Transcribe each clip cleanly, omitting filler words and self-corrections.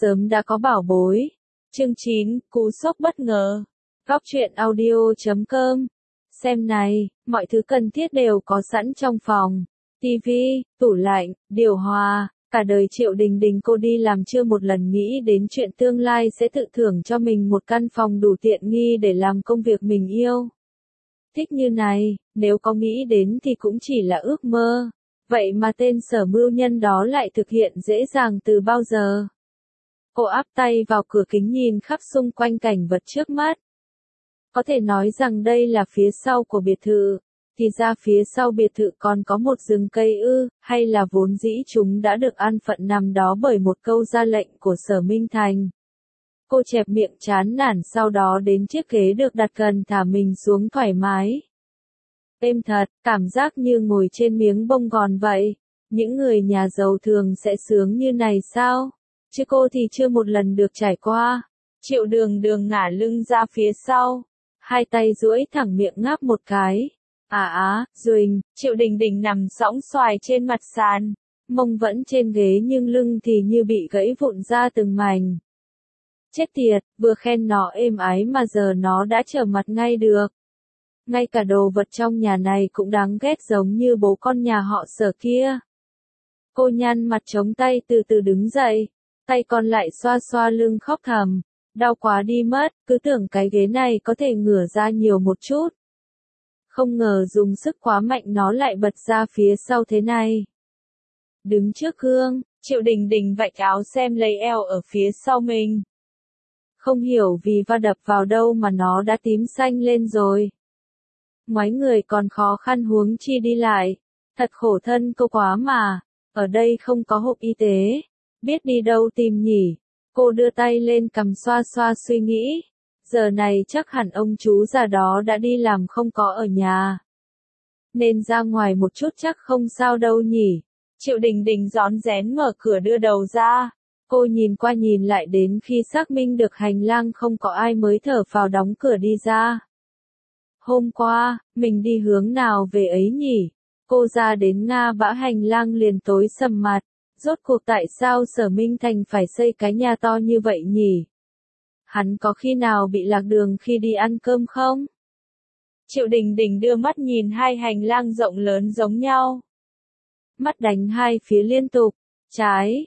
sớm đã có bảo bối. Chương 9, cú sốc bất ngờ. Góc truyện audio.com. Xem này, mọi thứ cần thiết đều có sẵn trong phòng. Tivi, tủ lạnh, điều hòa. Cả đời Triệu Đình Đình cô đi làm chưa một lần nghĩ đến chuyện tương lai sẽ tự thưởng cho mình một căn phòng đủ tiện nghi để làm công việc mình yêu. Thích như này, nếu có nghĩ đến thì cũng chỉ là ước mơ. Vậy mà tên sở mưu nhân đó lại thực hiện dễ dàng từ bao giờ? Cô áp tay vào cửa kính nhìn khắp xung quanh cảnh vật trước mắt. Có thể nói rằng đây là phía sau của biệt thự. Thì ra phía sau biệt thự còn có một rừng cây ư, hay là vốn dĩ chúng đã được an phận nằm đó bởi một câu ra lệnh của Sở Minh Thành. Cô chẹp miệng chán nản sau đó đến chiếc ghế được đặt gần thả mình xuống thoải mái. Êm thật, cảm giác như ngồi trên miếng bông gòn vậy. Những người nhà giàu thường sẽ sướng như này sao? Chứ cô thì chưa một lần được trải qua. Triệu Đường Đường ngả lưng ra phía sau. Hai tay duỗi thẳng miệng ngáp một cái. Duỳnh, Triệu Đình Đình nằm sõng xoài trên mặt sàn. Mông vẫn trên ghế nhưng lưng thì như bị gãy vụn ra từng mảnh. Chết tiệt, vừa khen nó êm ái mà giờ nó đã trở mặt ngay được. Ngay cả đồ vật trong nhà này cũng đáng ghét giống như bố con nhà họ Sở kia. Cô nhăn mặt chống tay từ từ đứng dậy. Tay còn lại xoa xoa lưng khóc thầm. Đau quá đi mất, cứ tưởng cái ghế này có thể ngửa ra nhiều một chút. Không ngờ dùng sức quá mạnh nó lại bật ra phía sau thế này. Đứng trước gương, Triệu Đình Đình vạch áo xem lấy eo ở phía sau mình. Không hiểu vì va đập vào đâu mà nó đã tím xanh lên rồi. Ngoái người còn khó khăn huống chi đi lại. Thật khổ thân cô quá mà. Ở đây không có hộp y tế. Biết đi đâu tìm nhỉ? Cô đưa tay lên cằm xoa xoa suy nghĩ. Giờ này chắc hẳn ông chú già đó đã đi làm không có ở nhà. Nên ra ngoài một chút chắc không sao đâu nhỉ. Triệu Đình Đình rón rén mở cửa đưa đầu ra. Cô nhìn qua nhìn lại đến khi xác minh được hành lang không có ai mới thở phào đóng cửa đi ra. Hôm qua, mình đi hướng nào về ấy nhỉ? Cô ra đến Nga bã hành lang liền tối sầm mặt. Rốt cuộc tại sao Sở Minh Thành phải xây cái nhà to như vậy nhỉ? Hắn có khi nào bị lạc đường khi đi ăn cơm không? Triệu Đình Đình đưa mắt nhìn hai hành lang rộng lớn giống nhau. Mắt đánh hai phía liên tục. Trái,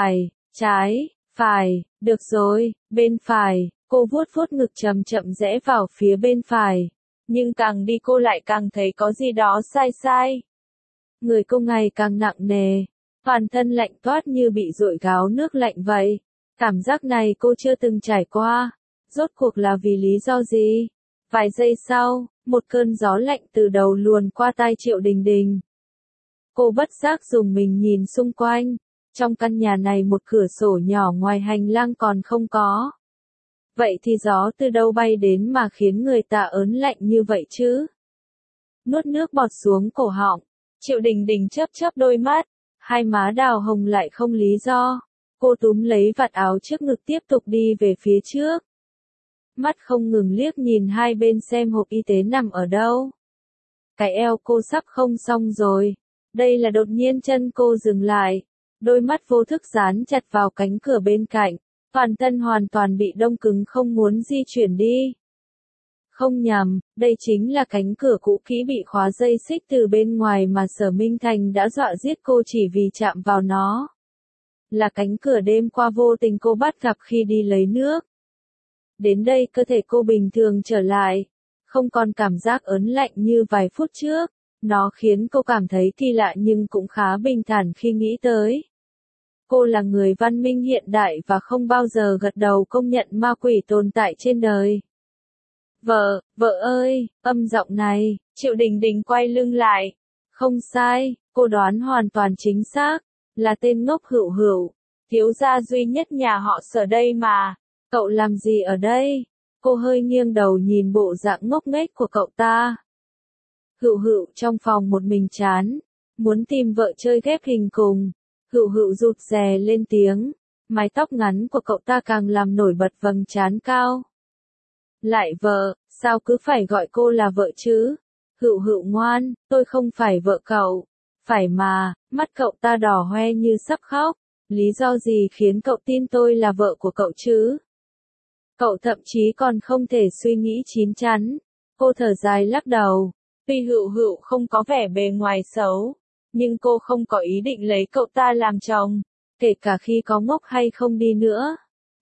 phải, được rồi, bên phải. Cô vuốt vuốt ngực chậm chậm rẽ vào phía bên phải. Nhưng càng đi cô lại càng thấy có gì đó sai. Người cô ngày càng nặng nề. Toàn thân lạnh toát như bị dội gáo nước lạnh vậy. Cảm giác này cô chưa từng trải qua. Rốt cuộc là vì lý do gì? Vài giây sau, một cơn gió lạnh từ đầu luồn qua tai Triệu Đình Đình. Cô bất giác dùng mình nhìn xung quanh. Trong căn nhà này một cửa sổ nhỏ ngoài hành lang còn không có. Vậy thì gió từ đâu bay đến mà khiến người ta ớn lạnh như vậy chứ? Nuốt nước bọt xuống cổ họng. Triệu Đình Đình chớp đôi mắt. Hai má đào hồng lại không lý do. Cô túm lấy vạt áo trước ngực tiếp tục đi về phía trước. Mắt không ngừng liếc nhìn hai bên xem hộp y tế nằm ở đâu. Cái eo cô sắp không xong rồi. Đây là đột nhiên chân cô dừng lại. Đôi mắt vô thức dán chặt vào cánh cửa bên cạnh. Toàn thân hoàn toàn bị đông cứng không muốn di chuyển đi. Không nhầm, đây chính là cánh cửa cũ kỹ bị khóa dây xích từ bên ngoài mà Sở Minh Thành đã dọa giết cô chỉ vì chạm vào nó. Là cánh cửa đêm qua vô tình cô bắt gặp khi đi lấy nước. Đến đây cơ thể cô bình thường trở lại. Không còn cảm giác ớn lạnh như vài phút trước. Nó khiến cô cảm thấy kỳ lạ nhưng cũng khá bình thản khi nghĩ tới. Cô là người văn minh hiện đại và không bao giờ gật đầu công nhận ma quỷ tồn tại trên đời. Vợ ơi, âm giọng này, Triệu Đình Đình quay lưng lại. Không sai, cô đoán hoàn toàn chính xác, là tên ngốc Hữu, thiếu gia duy nhất nhà họ Sở đây mà. Cậu làm gì ở đây? Cô hơi nghiêng đầu nhìn bộ dạng ngốc nghếch của cậu ta. Hữu trong phòng một mình chán, muốn tìm vợ chơi ghép hình cùng. Hữu rụt rè lên tiếng, mái tóc ngắn của cậu ta càng làm nổi bật vầng trán cao. Lại vợ, sao cứ phải gọi cô là vợ chứ? Hữu ngoan, tôi không phải vợ cậu. Phải mà, mắt cậu ta đỏ hoe như sắp khóc. Lý do gì khiến cậu tin tôi là vợ của cậu chứ? Cậu thậm chí còn không thể suy nghĩ chín chắn. Cô thở dài lắc đầu. Tuy Hựu Hựu không có vẻ bề ngoài xấu, nhưng cô không có ý định lấy cậu ta làm chồng, kể cả khi có ngốc hay không đi nữa.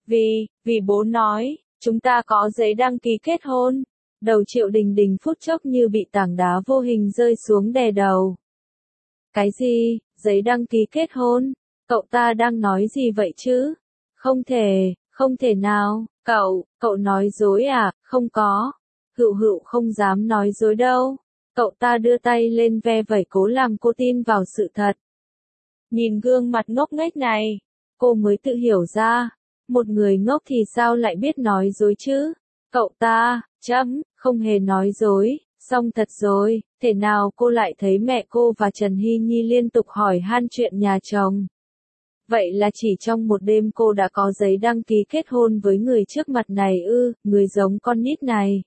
Vì bố nói, chúng ta có giấy đăng ký kết hôn. Đầu Triệu Đình Đình phút chốc như bị tảng đá vô hình rơi xuống đè đầu. Cái gì, giấy đăng ký kết hôn? Cậu ta đang nói gì vậy chứ? Không thể nào, cậu nói dối à? Không có. Hựu Hựu không dám nói dối đâu. Cậu ta đưa tay lên ve vẩy cố làm cô tin vào sự thật. Nhìn gương mặt ngốc nghếch này, cô mới tự hiểu ra, một người ngốc thì sao lại biết nói dối chứ? Cậu ta, không hề nói dối, xong thật rồi, thế nào cô lại thấy mẹ cô và Trần Hy Nhi liên tục hỏi han chuyện nhà chồng? Vậy là chỉ trong một đêm cô đã có giấy đăng ký kết hôn với người trước mặt này ư, người giống con nít này.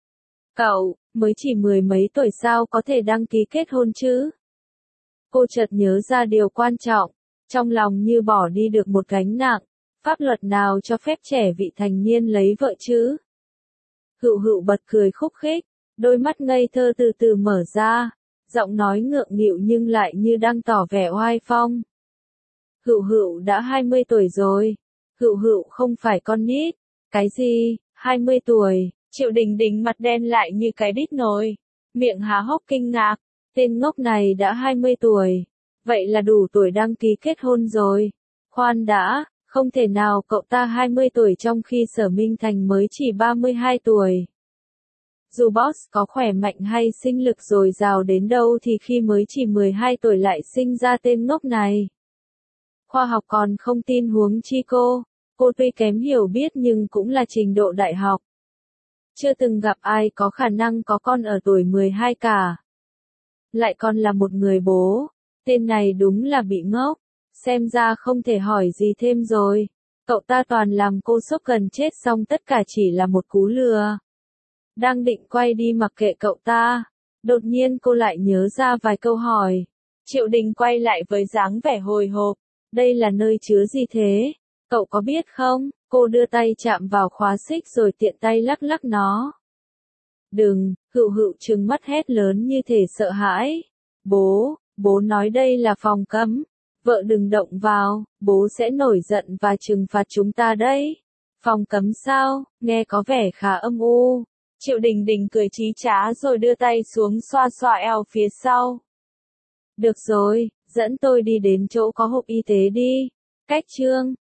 Cậu, mới chỉ mười mấy tuổi sao có thể đăng ký kết hôn chứ? Cô chợt nhớ ra điều quan trọng, trong lòng như bỏ đi được một gánh nặng, pháp luật nào cho phép trẻ vị thành niên lấy vợ chứ? Hựu Hựu bật cười khúc khích, đôi mắt ngây thơ từ từ mở ra, giọng nói ngượng nghịu nhưng lại như đang tỏ vẻ oai phong. Hựu Hựu đã 20 tuổi rồi. Hựu Hựu không phải con nít. Cái gì, 20 tuổi? Triệu Đình Đình mặt đen lại như cái đít nồi, miệng há hốc kinh ngạc. Tên ngốc này đã 20 tuổi. Vậy là đủ tuổi đăng ký kết hôn rồi. Khoan đã, không thể nào cậu ta 20 tuổi trong khi Sở Minh Thành mới chỉ 32 tuổi. Dù boss có khỏe mạnh hay sinh lực dồi dào đến đâu thì khi mới chỉ 12 tuổi lại sinh ra tên ngốc này. Khoa học còn không tin huống chi cô tuy kém hiểu biết nhưng cũng là trình độ đại học. Chưa từng gặp ai có khả năng có con ở tuổi 12 cả. Lại còn là một người bố, tên này đúng là bị ngốc, xem ra không thể hỏi gì thêm rồi. Cậu ta toàn làm cô sốc gần chết xong tất cả chỉ là một cú lừa. Đang định quay đi mặc kệ cậu ta, đột nhiên cô lại nhớ ra vài câu hỏi. Triệu Đình quay lại với dáng vẻ hồi hộp. Đây là nơi chứa gì thế? Cậu có biết không? Cô đưa tay chạm vào khóa xích rồi tiện tay lắc lắc nó. Đừng, Hựu Hựu trừng mắt hét lớn như thể sợ hãi. Bố nói đây là phòng cấm. Vợ đừng động vào, bố sẽ nổi giận và trừng phạt chúng ta đấy. Phòng cấm sao? Nghe có vẻ khá âm u. Triệu Đình Đình cười chí trá rồi đưa tay xuống xoa xoa eo phía sau. Được rồi, dẫn tôi đi đến chỗ có hộp y tế đi. Cách chương